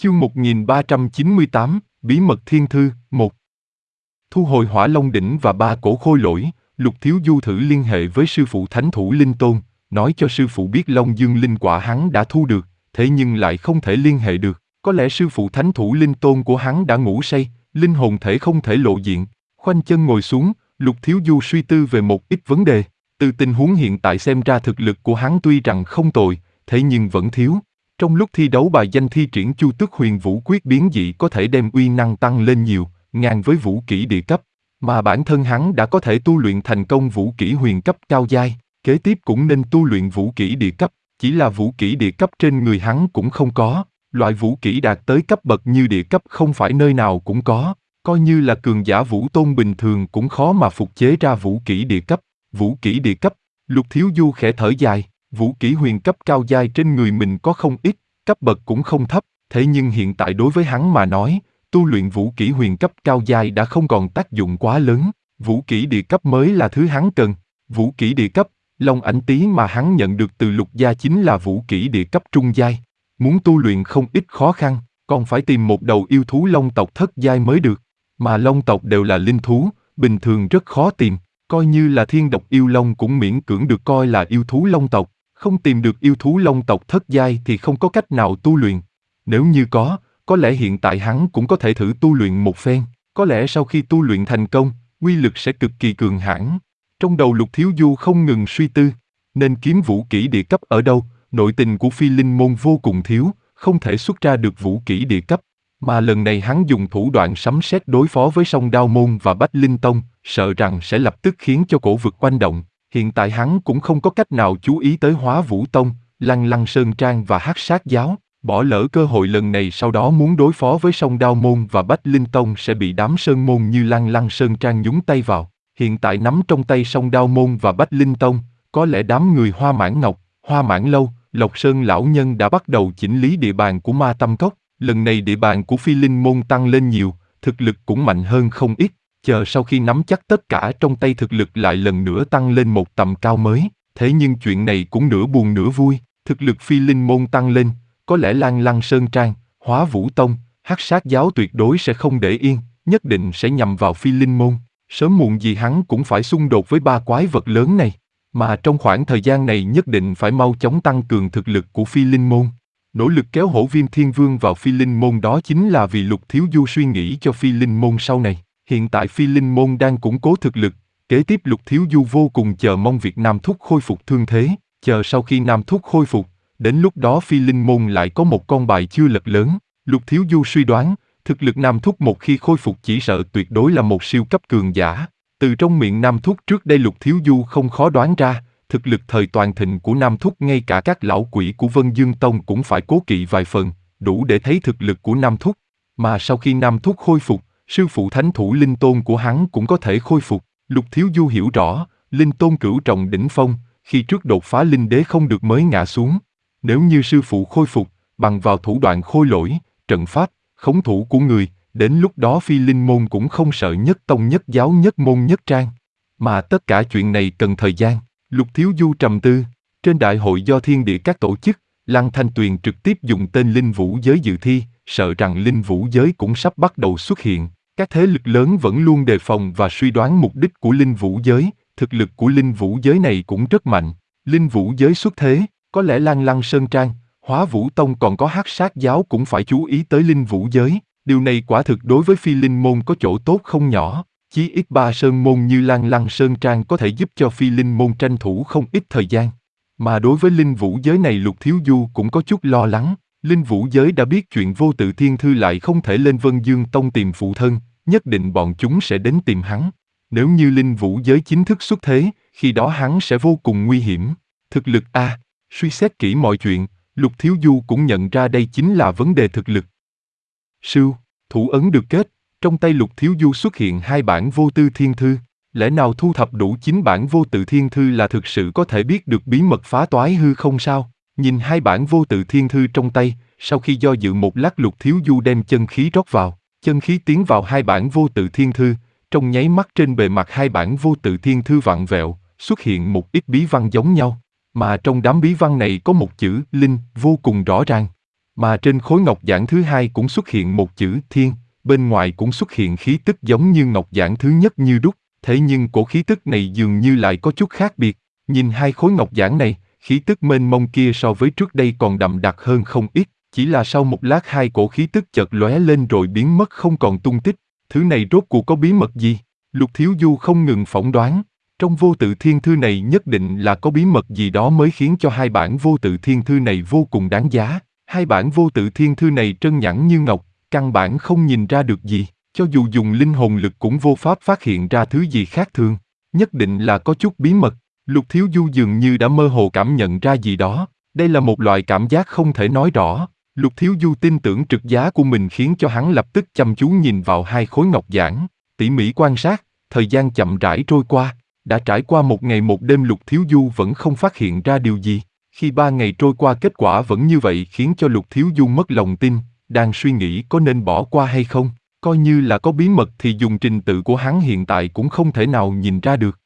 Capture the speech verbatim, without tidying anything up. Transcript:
Chương một nghìn ba trăm chín mươi tám, Bí mật thiên thư, một. Thu hồi Hỏa Long đỉnh và ba cổ khôi lỗi, Lục Thiếu Du thử liên hệ với sư phụ Thánh Thủ Linh Tôn, nói cho sư phụ biết Long Dương Linh quả hắn đã thu được, thế nhưng lại không thể liên hệ được. Có lẽ sư phụ Thánh Thủ Linh Tôn của hắn đã ngủ say, linh hồn thể không thể lộ diện. Khoanh chân ngồi xuống, Lục Thiếu Du suy tư về một ít vấn đề. Từ tình huống hiện tại xem ra thực lực của hắn tuy rằng không tồi, thế nhưng vẫn thiếu. Trong lúc thi đấu bài danh thi triển Chu Tước Huyền Vũ Quyết biến dị có thể đem uy năng tăng lên nhiều, ngang với vũ kỹ địa cấp, mà bản thân hắn đã có thể tu luyện thành công vũ kỹ huyền cấp cao giai, kế tiếp cũng nên tu luyện vũ kỹ địa cấp, chỉ là vũ kỹ địa cấp trên người hắn cũng không có, loại vũ kỹ đạt tới cấp bậc như địa cấp không phải nơi nào cũng có, coi như là cường giả vũ tôn bình thường cũng khó mà phục chế ra vũ kỹ địa cấp, vũ kỹ địa cấp, Lục Thiếu Du khẽ thở dài. Vũ kỹ huyền cấp cao giai trên người mình có không ít, cấp bậc cũng không thấp, thế nhưng hiện tại đối với hắn mà nói, tu luyện vũ kỹ huyền cấp cao giai đã không còn tác dụng quá lớn, vũ kỹ địa cấp mới là thứ hắn cần. Vũ kỹ địa cấp, Long Ảnh Tý mà hắn nhận được từ Lục gia chính là vũ kỹ địa cấp trung giai. Muốn tu luyện không ít khó khăn, còn phải tìm một đầu yêu thú Long tộc thất giai mới được, mà Long tộc đều là linh thú, bình thường rất khó tìm, coi như là thiên độc yêu long cũng miễn cưỡng được coi là yêu thú Long tộc. Không tìm được yêu thú Long tộc thất giai thì không có cách nào tu luyện. Nếu như có, có lẽ hiện tại hắn cũng có thể thử tu luyện một phen. Có lẽ sau khi tu luyện thành công, uy lực sẽ cực kỳ cường hãn. Trong đầu Lục Thiếu Du không ngừng suy tư, nên kiếm vũ kỹ địa cấp ở đâu. Nội tình của Phi Linh môn vô cùng thiếu, không thể xuất ra được vũ kỹ địa cấp. Mà lần này hắn dùng thủ đoạn sấm sét đối phó với Song Đao môn và Bách Linh tông, sợ rằng sẽ lập tức khiến cho cổ vực oanh động. Hiện tại hắn cũng không có cách nào chú ý tới Hóa Vũ Tông, Lăng Lăng Sơn Trang và Hắc Sát Giáo, bỏ lỡ cơ hội lần này sau đó muốn đối phó với Song Đao Môn và Bách Linh Tông sẽ bị đám Sơn Môn như Lăng Lăng Sơn Trang nhúng tay vào. Hiện tại nắm trong tay Song Đao Môn và Bách Linh Tông, có lẽ đám người Hoa Mãn Ngọc, Hoa Mãn Lâu, Lộc Sơn Lão Nhân đã bắt đầu chỉnh lý địa bàn của Ma Tâm Cốc. Lần này địa bàn của Phi Linh Môn tăng lên nhiều, thực lực cũng mạnh hơn không ít. Chờ sau khi nắm chắc tất cả trong tay thực lực lại lần nữa tăng lên một tầm cao mới, thế nhưng chuyện này cũng nửa buồn nửa vui, thực lực Phi Linh môn tăng lên, có lẽ Lăng Lăng Sơn Trang, Hóa Vũ Tông, Hắc Sát Giáo tuyệt đối sẽ không để yên, nhất định sẽ nhằm vào Phi Linh môn, sớm muộn gì hắn cũng phải xung đột với ba quái vật lớn này, mà trong khoảng thời gian này nhất định phải mau chóng tăng cường thực lực của Phi Linh môn. Nỗ lực kéo Hổ Viêm Thiên Vương vào Phi Linh môn đó chính là vì Lục Thiếu Du suy nghĩ cho Phi Linh môn sau này. Hiện tại Phi Linh môn đang củng cố thực lực, kế tiếp Lục Thiếu Du vô cùng chờ mong việc Nam Thúc khôi phục thương thế, chờ sau khi Nam Thúc khôi phục, đến lúc đó Phi Linh môn lại có một con bài chưa lật lớn. Lục Thiếu Du suy đoán, thực lực Nam Thúc một khi khôi phục chỉ sợ tuyệt đối là một siêu cấp cường giả. Từ trong miệng Nam Thúc trước đây Lục Thiếu Du không khó đoán ra, thực lực thời toàn thịnh của Nam Thúc ngay cả các lão quỷ của Vân Dương Tông cũng phải cố kỵ vài phần, đủ để thấy thực lực của Nam Thúc. Mà sau khi Nam Thúc khôi phục, sư phụ Thánh Thủ Linh Tôn của hắn cũng có thể khôi phục. Lục Thiếu Du hiểu rõ, Linh Tôn cửu trọng đỉnh phong, khi trước đột phá Linh Đế không được mới ngã xuống. Nếu như sư phụ khôi phục, bằng vào thủ đoạn khôi lỗi, trận pháp, khống thủ của người, đến lúc đó Phi Linh môn cũng không sợ nhất tông nhất giáo nhất môn nhất trang. Mà tất cả chuyện này cần thời gian. Lục Thiếu Du trầm tư. Trên đại hội do thiên địa các tổ chức, Lăng Thanh Tuyền trực tiếp dùng tên Linh Vũ Giới dự thi, sợ rằng Linh Vũ Giới cũng sắp bắt đầu xuất hiện. Các thế lực lớn vẫn luôn đề phòng và suy đoán mục đích của Linh Vũ Giới, thực lực của Linh Vũ Giới này cũng rất mạnh. Linh Vũ Giới xuất thế, có lẽ Lăng Lăng Sơn Trang, Hóa Vũ Tông còn có Hắc Sát Giáo cũng phải chú ý tới Linh Vũ Giới. Điều này quả thực đối với Phi Linh môn có chỗ tốt không nhỏ. Chí ít ba sơn môn như Lăng Lăng Sơn Trang có thể giúp cho Phi Linh môn tranh thủ không ít thời gian. Mà đối với Linh Vũ Giới này Lục Thiếu Du cũng có chút lo lắng. Linh Vũ Giới đã biết chuyện Vô Tự Thiên Thư lại không thể lên Vân Dương Tông tìm phụ thân, nhất định bọn chúng sẽ đến tìm hắn. Nếu như Linh Vũ Giới chính thức xuất thế, khi đó hắn sẽ vô cùng nguy hiểm. Thực lực a, à, suy xét kỹ mọi chuyện, Lục Thiếu Du cũng nhận ra đây chính là vấn đề thực lực. Sưu, thủ ấn được kết, trong tay Lục Thiếu Du xuất hiện hai bản Vô Tư Thiên Thư. Lẽ nào thu thập đủ chín bản Vô Tự Thiên Thư là thực sự có thể biết được bí mật phá toái hư không sao? Nhìn hai bản Vô Tự Thiên Thư trong tay, sau khi do dự một lát Lục Thiếu Du đem chân khí rót vào, chân khí tiến vào hai bản Vô Tự Thiên Thư, trong nháy mắt trên bề mặt hai bản Vô Tự Thiên Thư vặn vẹo, xuất hiện một ít bí văn giống nhau, mà trong đám bí văn này có một chữ Linh vô cùng rõ ràng. Mà trên khối ngọc giản thứ hai cũng xuất hiện một chữ thiên, bên ngoài cũng xuất hiện khí tức giống như ngọc giản thứ nhất như đúc, thế nhưng cổ khí tức này dường như lại có chút khác biệt. Nhìn hai khối ngọc giản này, khí tức mênh mông kia so với trước đây còn đậm đặc hơn không ít, chỉ là sau một lát hai cổ khí tức chợt lóe lên rồi biến mất không còn tung tích. Thứ này rốt cuộc có bí mật gì? Lục Thiếu Du không ngừng phỏng đoán, trong vô tự thiên thư này nhất định là có bí mật gì đó mới khiến cho hai bản vô tự thiên thư này vô cùng đáng giá. Hai bản vô tự thiên thư này trơn nhẵn như ngọc, căn bản không nhìn ra được gì, cho dù dùng linh hồn lực cũng vô pháp phát hiện ra thứ gì khác thường. Nhất định là có chút bí mật. Lục Thiếu Du dường như đã mơ hồ cảm nhận ra gì đó, đây là một loại cảm giác không thể nói rõ. Lục Thiếu Du tin tưởng trực giác của mình khiến cho hắn lập tức chăm chú nhìn vào hai khối ngọc giản, tỉ mỉ quan sát, thời gian chậm rãi trôi qua. Đã trải qua một ngày một đêm Lục Thiếu Du vẫn không phát hiện ra điều gì. Khi ba ngày trôi qua kết quả vẫn như vậy khiến cho Lục Thiếu Du mất lòng tin, đang suy nghĩ có nên bỏ qua hay không. Coi như là có bí mật thì dùng trình tự của hắn hiện tại cũng không thể nào nhìn ra được.